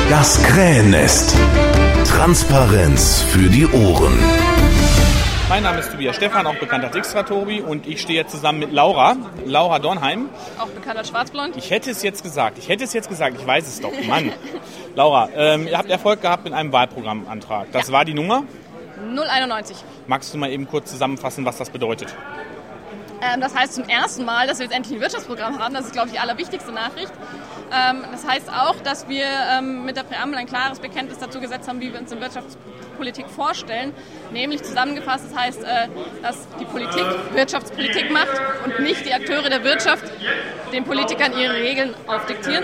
Das Krähennest. Transparenz für die Ohren. Mein Name ist Tobias Stephan, auch bekannt als Xtra-Tobi, und ich stehe jetzt zusammen mit Laura Dornheim. Auch bekannt als Schwarzblond. Ich hätte es jetzt gesagt, ich weiß es doch, Mann. Laura, ihr habt Erfolg gehabt mit einem Wahlprogrammantrag. Das war die Nummer? 091. Magst du mal eben kurz zusammenfassen, was das bedeutet? Das heißt zum ersten Mal, dass wir jetzt endlich ein Wirtschaftsprogramm haben. Das ist, glaube ich, die allerwichtigste Nachricht. Das heißt auch, dass wir mit der Präambel ein klares Bekenntnis dazu gesetzt haben, wie wir uns in Wirtschaftspolitik vorstellen. Nämlich zusammengefasst, das heißt, dass die Politik Wirtschaftspolitik macht und nicht die Akteure der Wirtschaft den Politikern ihre Regeln aufdiktieren.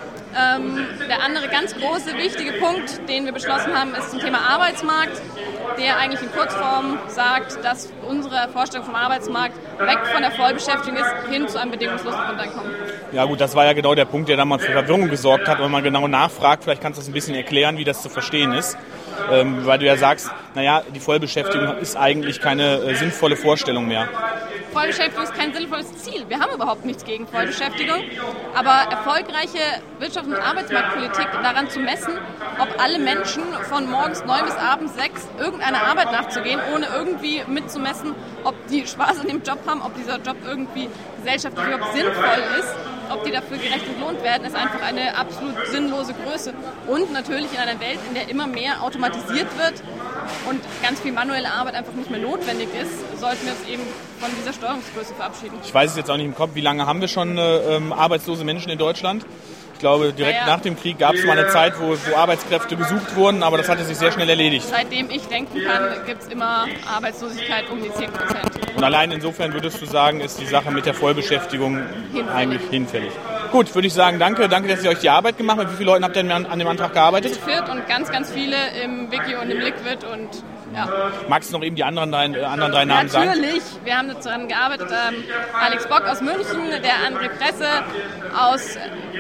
Der andere ganz große, wichtige Punkt, den wir beschlossen haben, ist zum Thema Arbeitsmarkt, der eigentlich in Kurzform sagt, dass unsere Vorstellung vom Arbeitsmarkt weg von der Vollbeschäftigung ist, hin zu einem bedingungslosen Grundeinkommen. Ja gut, das war ja genau der Punkt, der damals für Verwirrung gesorgt hat, wenn man genau nachfragt. Vielleicht kannst du das ein bisschen erklären, wie das zu verstehen ist. Weil du ja sagst, die Vollbeschäftigung ist eigentlich keine sinnvolle Vorstellung mehr. Vollbeschäftigung ist kein sinnvolles Ziel. Wir haben überhaupt nichts gegen Vollbeschäftigung. Aber erfolgreiche Wirtschafts- und Arbeitsmarktpolitik daran zu messen, ob alle Menschen von morgens 9 bis abends 6 irgendeiner Arbeit nachzugehen, ohne irgendwie mitzumessen, ob die Spaß an dem Job haben, ob dieser Job irgendwie gesellschaftlich überhaupt sinnvoll ist, ob die dafür gerecht entlohnt werden, ist einfach eine absolut sinnlose Größe. Und natürlich in einer Welt, in der immer mehr automatisiert wird und ganz viel manuelle Arbeit einfach nicht mehr notwendig ist, sollten wir uns eben von dieser Steuerungsgröße verabschieden. Ich weiß es jetzt auch nicht im Kopf, wie lange haben wir schon arbeitslose Menschen in Deutschland? Ich glaube, direkt nach dem Krieg gab es mal eine Zeit, wo Arbeitskräfte gesucht wurden, aber das hatte sich sehr schnell erledigt. Seitdem ich denken kann, gibt es immer Arbeitslosigkeit um die 10%. Und allein insofern würdest du sagen, ist die Sache mit der Vollbeschäftigung eigentlich hinfällig. Gut, würde ich sagen, danke, dass ihr euch die Arbeit gemacht habt. Mit wie vielen Leuten habt ihr an dem Antrag gearbeitet? Zu viert und ganz, ganz viele im Wiki und im Liquid und ja. Magst du noch eben die anderen drei Namen sagen? Natürlich, wir haben daran gearbeitet. Alex Bock aus München, der André Presse aus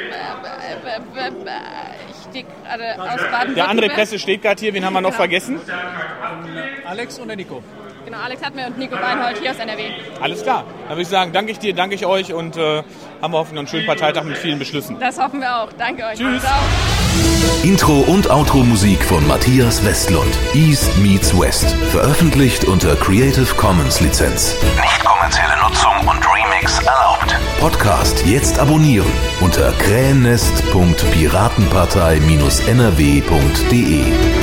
aus Baden-Württemberg. Der André Presse steht gerade hier, wen haben wir noch vergessen? Alex und der Nico. Genau, Alex hat mir und Nico Weinhold hier aus NRW. Alles klar, dann würde ich sagen, danke ich dir, danke ich euch und haben wir hoffentlich einen schönen Parteitag mit vielen Beschlüssen. Das hoffen wir auch, danke euch. Tschüss. Ciao. Intro und Outro-Musik von Matthias Westlund. East meets West. Veröffentlicht unter Creative Commons Lizenz. Nicht kommerzielle Nutzung und Remix erlaubt. Podcast jetzt abonnieren unter krähennest.piratenpartei-nrw.de.